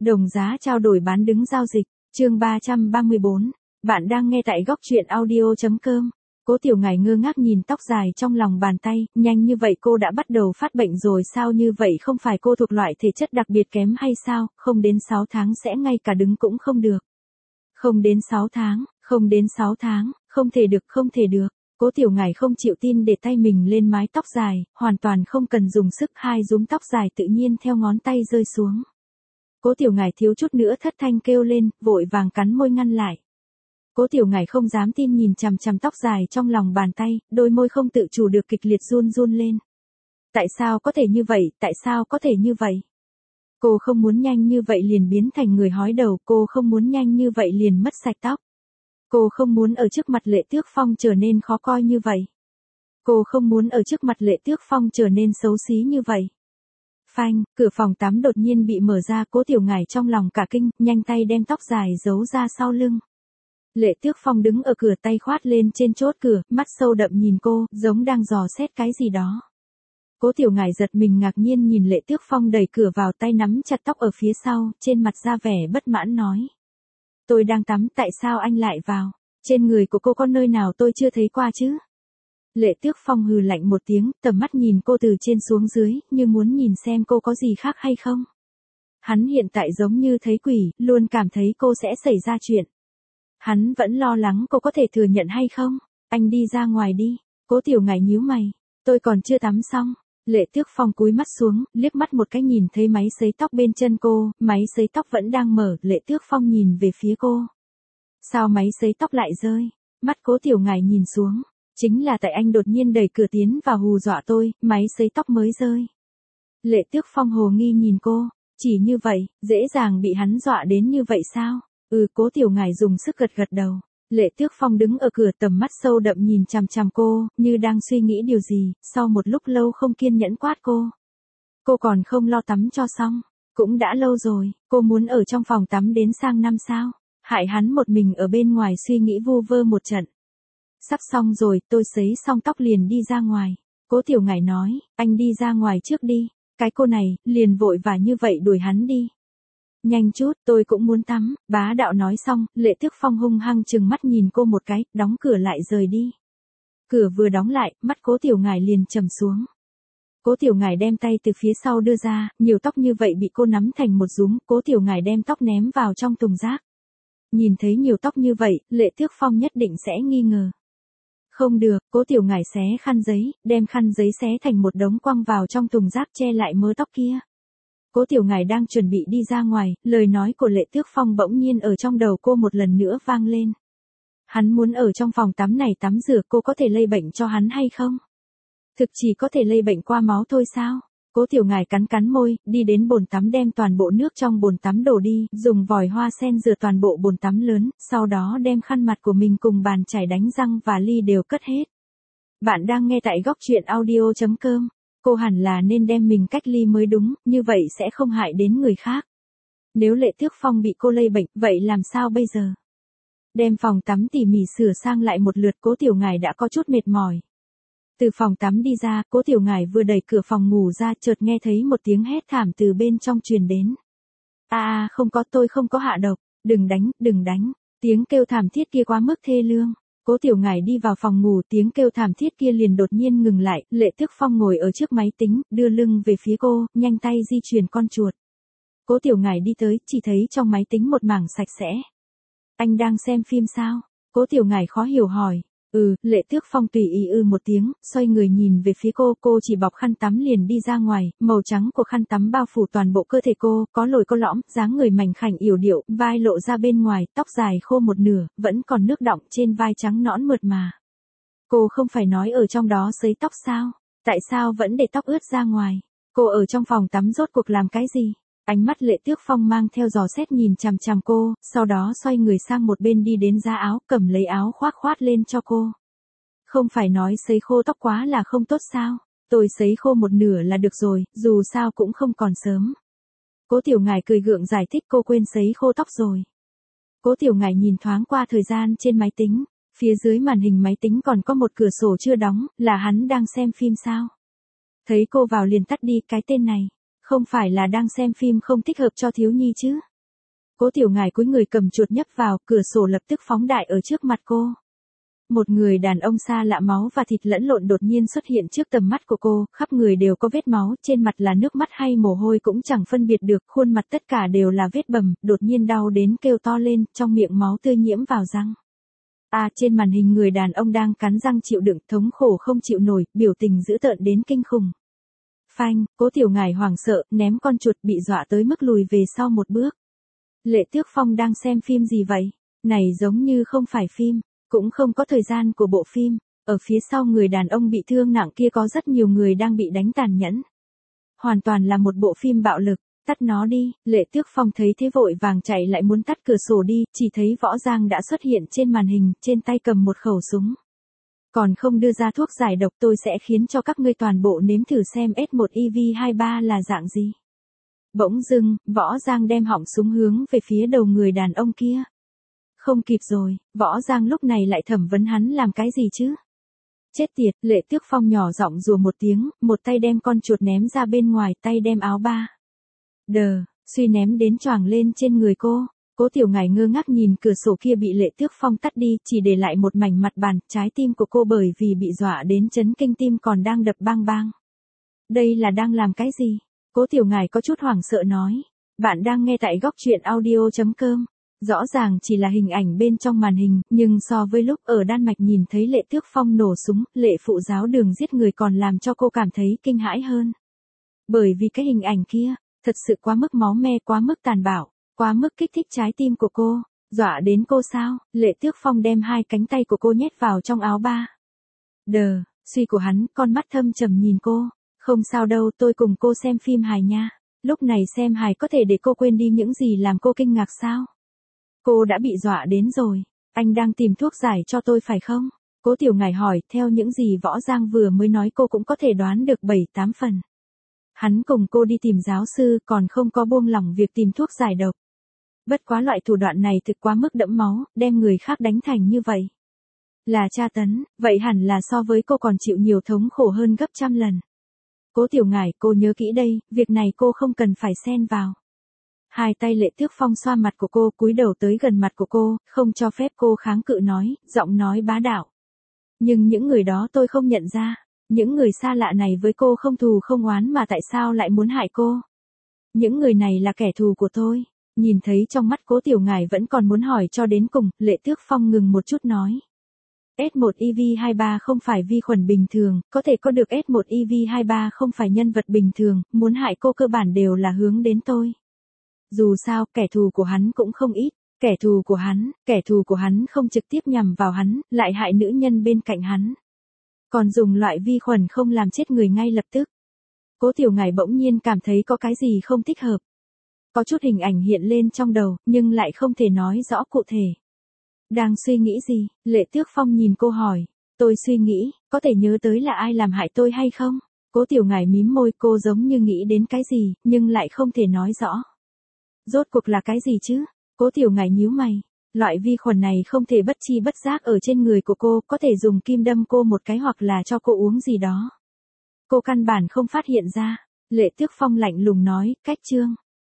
Đồng giá trao đổi bán đứng giao dịch, chương 334. Bạn đang nghe tại góc truyện audio.com. Cố Tiểu Ngải ngơ ngác nhìn tóc dài trong lòng bàn tay, nhanh như vậy cô đã bắt đầu phát bệnh rồi sao, như vậy không phải cô thuộc loại thể chất đặc biệt kém hay sao, không đến 6 tháng sẽ ngay cả đứng cũng không được. Không đến 6 tháng, không đến 6 tháng, không thể được, không thể được. Cố Tiểu Ngải không chịu tin để tay mình lên mái tóc dài, hoàn toàn không cần dùng sức, hai rúm tóc dài tự nhiên theo ngón tay rơi xuống. Cố Tiểu Ngải thiếu chút nữa thất thanh kêu lên, vội vàng cắn môi ngăn lại. Cố Tiểu Ngải không dám tin nhìn chằm chằm tóc dài trong lòng bàn tay, đôi môi không tự chủ được kịch liệt run run lên. Tại sao có thể như vậy, tại sao có thể như vậy? Cô không muốn nhanh như vậy liền biến thành người hói đầu, cô không muốn nhanh như vậy liền mất sạch tóc. Cô không muốn ở trước mặt Lệ Tước Phong trở nên khó coi như vậy. Cô không muốn ở trước mặt Lệ Tước Phong trở nên xấu xí như vậy. Phanh, cửa phòng tắm đột nhiên bị mở ra, Cố Tiểu Ngải trong lòng cả kinh, nhanh tay đem tóc dài giấu ra sau lưng. Lệ Tước Phong đứng ở cửa, tay khoát lên trên chốt cửa, mắt sâu đậm nhìn cô, giống đang dò xét cái gì đó. Cố Tiểu Ngải giật mình ngạc nhiên nhìn Lệ Tước Phong đẩy cửa vào, tay nắm chặt tóc ở phía sau, trên mặt ra vẻ bất mãn nói. Tôi đang tắm, tại sao anh lại vào? Trên người của cô có nơi nào tôi chưa thấy qua chứ? Lệ Tước Phong hừ lạnh một tiếng, tầm mắt nhìn cô từ trên xuống dưới, như muốn nhìn xem cô có gì khác hay không. Hắn hiện tại giống như thấy quỷ, luôn cảm thấy cô sẽ xảy ra chuyện. Hắn vẫn lo lắng cô có thể thừa nhận hay không. Anh đi ra ngoài đi. Cố Tiểu Ngải nhíu mày. Tôi còn chưa tắm xong. Lệ Tước Phong cúi mắt xuống, liếc mắt một cái nhìn thấy máy sấy tóc bên chân cô, máy sấy tóc vẫn đang mở, Lệ Tước Phong nhìn về phía cô. Sao máy sấy tóc lại rơi? Mắt Cố Tiểu Ngải nhìn xuống. Chính là tại anh đột nhiên đẩy cửa tiến vào hù dọa tôi, máy sấy tóc mới rơi. Lệ Tước Phong hồ nghi nhìn cô, chỉ như vậy, dễ dàng bị hắn dọa đến như vậy sao? Cố Tiểu Ngải dùng sức gật gật đầu. Lệ Tước Phong đứng ở cửa, tầm mắt sâu đậm nhìn chằm chằm cô, như đang suy nghĩ điều gì, sau một lúc lâu không kiên nhẫn quát cô. Cô còn không lo tắm cho xong, cũng đã lâu rồi, cô muốn ở trong phòng tắm đến sang năm sao? Hại hắn một mình ở bên ngoài suy nghĩ vu vơ một trận. Sắp xong rồi, tôi sấy xong tóc liền đi ra ngoài. Cố Tiểu Ngải nói, anh đi ra ngoài trước đi. Cái cô này, liền vội và như vậy đuổi hắn đi. Nhanh chút, tôi cũng muốn tắm, bá đạo nói xong, Lệ Tước Phong hung hăng trừng mắt nhìn cô một cái, đóng cửa lại rời đi. Cửa vừa đóng lại, mắt Cố Tiểu Ngải liền trầm xuống. Cố Tiểu Ngải đem tay từ phía sau đưa ra, nhiều tóc như vậy bị cô nắm thành một dúm, Cố Tiểu Ngải đem tóc ném vào trong thùng rác. Nhìn thấy nhiều tóc như vậy, Lệ Tước Phong nhất định sẽ nghi ngờ. Không được, Cố Tiểu Ngải xé khăn giấy, đem khăn giấy xé thành một đống quăng vào trong thùng rác che lại mớ tóc kia. Cố Tiểu Ngải đang chuẩn bị đi ra ngoài, lời nói của Lệ Tước Phong bỗng nhiên ở trong đầu cô một lần nữa vang lên. Hắn muốn ở trong phòng tắm này tắm rửa, cô có thể lây bệnh cho hắn hay không? Thực chỉ có thể lây bệnh qua máu thôi sao? Cố Tiểu Ngải cắn cắn môi, đi đến bồn tắm đem toàn bộ nước trong bồn tắm đổ đi, dùng vòi hoa sen rửa toàn bộ bồn tắm lớn, sau đó đem khăn mặt của mình cùng bàn chải đánh răng và ly đều cất hết. Bạn đang nghe tại góc truyện audio.com. Cô hẳn là nên đem mình cách ly mới đúng, như vậy sẽ không hại đến người khác. Nếu Lệ Tước Phong bị cô lây bệnh, vậy làm sao bây giờ? Đem phòng tắm tỉ mỉ sửa sang lại một lượt, Cố Tiểu Ngải đã có chút mệt mỏi. Từ phòng tắm đi ra, Cố Tiểu Ngải vừa đẩy cửa phòng ngủ ra, chợt nghe thấy một tiếng hét thảm từ bên trong truyền đến. Không có, tôi không có hạ độc, đừng đánh, đừng đánh. Tiếng kêu thảm thiết kia quá mức thê lương. Cố Tiểu Ngải đi vào phòng ngủ, tiếng kêu thảm thiết kia liền đột nhiên ngừng lại, Lệ Tước Phong ngồi ở trước máy tính, đưa lưng về phía cô, nhanh tay di chuyển con chuột. Cố Tiểu Ngải đi tới, chỉ thấy trong máy tính một mảng sạch sẽ. Anh đang xem phim sao? Cố Tiểu Ngải khó hiểu hỏi. Lệ Tước Phong tùy ý một tiếng, xoay người nhìn về phía cô chỉ bọc khăn tắm liền đi ra ngoài, màu trắng của khăn tắm bao phủ toàn bộ cơ thể cô, có lồi có lõm, dáng người mảnh khảnh yểu điệu, vai lộ ra bên ngoài, tóc dài khô một nửa, vẫn còn nước đọng trên vai trắng nõn mượt mà. Cô không phải nói ở trong đó sấy tóc sao? Tại sao vẫn để tóc ướt ra ngoài? Cô ở trong phòng tắm rốt cuộc làm cái gì? Ánh mắt Lệ Tước Phong mang theo dò xét nhìn chằm chằm cô, sau đó xoay người sang một bên đi đến giá áo, cầm lấy áo khoác lên cho cô. Không phải nói sấy khô tóc quá là không tốt sao? Tôi sấy khô một nửa là được rồi, dù sao cũng không còn sớm. Cố Tiểu Ngải cười gượng giải thích cô quên sấy khô tóc rồi. Cố Tiểu Ngải nhìn thoáng qua thời gian trên máy tính, phía dưới màn hình máy tính còn có một cửa sổ chưa đóng, là hắn đang xem phim sao? Thấy cô vào liền tắt đi, cái tên này. Không phải là đang xem phim không thích hợp cho thiếu nhi chứ? Cố Tiểu Ngải cúi người cầm chuột nhấp vào, cửa sổ lập tức phóng đại ở trước mặt cô. Một người đàn ông xa lạ máu và thịt lẫn lộn đột nhiên xuất hiện trước tầm mắt của cô, khắp người đều có vết máu, trên mặt là nước mắt hay mồ hôi cũng chẳng phân biệt được, khuôn mặt tất cả đều là vết bầm, đột nhiên đau đến kêu to lên, trong miệng máu tươi nhiễm vào răng. Trên màn hình người đàn ông đang cắn răng chịu đựng, thống khổ không chịu nổi, biểu tình dữ tợn đến kinh khủng. Phanh, Cố Tiểu Ngải hoảng sợ, ném con chuột, bị dọa tới mức lùi về sau một bước. Lệ Tước Phong đang xem phim gì vậy? Này giống như không phải phim, cũng không có thời gian của bộ phim. Ở phía sau người đàn ông bị thương nặng kia có rất nhiều người đang bị đánh tàn nhẫn. Hoàn toàn là một bộ phim bạo lực. Tắt nó đi. Lệ Tước Phong thấy thế vội vàng chạy lại muốn tắt cửa sổ đi, chỉ thấy Võ Giang đã xuất hiện trên màn hình, trên tay cầm một khẩu súng. Còn không đưa ra thuốc giải độc, tôi sẽ khiến cho các ngươi toàn bộ nếm thử xem S1EV23 là dạng gì. Bỗng dưng, Võ Giang đem họng súng hướng về phía đầu người đàn ông kia. Không kịp rồi, Võ Giang lúc này lại thẩm vấn hắn làm cái gì chứ? Chết tiệt, Lệ Tước Phong nhỏ giọng rủa một tiếng, một tay đem con chuột ném ra bên ngoài, tay đem áo ba. Suy ném đến choàng lên trên người cô. Cố Tiểu Ngải ngơ ngác nhìn cửa sổ kia bị Lệ Tước Phong tắt đi, chỉ để lại một mảnh mặt bàn, trái tim của cô bởi vì bị dọa đến chấn kinh tim còn đang đập bang bang. Đây là đang làm cái gì? Cố Tiểu Ngải có chút hoảng sợ nói. Bạn đang nghe tại góc truyện audio.com. Rõ ràng chỉ là hình ảnh bên trong màn hình, nhưng so với lúc ở Đan Mạch nhìn thấy Lệ Tước Phong nổ súng, Lệ phụ giáo đường giết người còn làm cho cô cảm thấy kinh hãi hơn. Bởi vì cái hình ảnh kia, thật sự quá mức máu me, quá mức tàn bạo, quá mức kích thích trái tim của cô. Dọa đến cô sao? Lệ Tước Phong đem hai cánh tay của cô nhét vào trong áo ba. Suy của hắn, con mắt thâm trầm nhìn cô. Không sao đâu, tôi cùng cô xem phim hài nha. Lúc này xem hài có thể để cô quên đi những gì làm cô kinh ngạc sao? Cô đã bị dọa đến rồi. Anh đang tìm thuốc giải cho tôi phải không? Cố Tiểu Ngải hỏi, theo những gì Võ Giang vừa mới nói cô cũng có thể đoán được 7-8 phần. Hắn cùng cô đi tìm giáo sư, còn không có buông lỏng việc tìm thuốc giải độc. Bất quá loại thủ đoạn này thực quá mức đẫm máu, đem người khác đánh thành như vậy. Là tra tấn, vậy hẳn là so với cô còn chịu nhiều thống khổ hơn gấp trăm lần. Cố Tiểu Ngải, cô nhớ kỹ đây, việc này cô không cần phải xen vào. Hai tay Lệ Tước Phong xoa mặt của cô, cúi đầu tới gần mặt của cô, không cho phép cô kháng cự nói, giọng nói bá đạo. Nhưng những người đó tôi không nhận ra, những người xa lạ này với cô không thù không oán mà tại sao lại muốn hại cô? Những người này là kẻ thù của tôi. Nhìn thấy trong mắt Cố Tiểu Ngải vẫn còn muốn hỏi cho đến cùng, Lệ Tước Phong ngừng một chút nói. S1EV23 không phải vi khuẩn bình thường, có thể có được S1EV23 không phải nhân vật bình thường, muốn hại cô cơ bản đều là hướng đến tôi. Dù sao, kẻ thù của hắn cũng không ít, kẻ thù của hắn không trực tiếp nhằm vào hắn, lại hại nữ nhân bên cạnh hắn. Còn dùng loại vi khuẩn không làm chết người ngay lập tức. Cố Tiểu Ngải bỗng nhiên cảm thấy có cái gì không thích hợp. Có chút hình ảnh hiện lên trong đầu, nhưng lại không thể nói rõ cụ thể. Đang suy nghĩ gì? Lệ Tước Phong nhìn cô hỏi. Tôi suy nghĩ, có thể nhớ tới là ai làm hại tôi hay không? Cố Tiểu Ngải mím môi, cô giống như nghĩ đến cái gì, nhưng lại không thể nói rõ. Rốt cuộc là cái gì chứ? Cố Tiểu Ngải nhíu mày. Loại vi khuẩn này không thể bất chi bất giác ở trên người của cô, có thể dùng kim đâm cô một cái hoặc là cho cô uống gì đó. Cô căn bản không phát hiện ra. Lệ Tước Phong lạnh lùng nói, cách chương.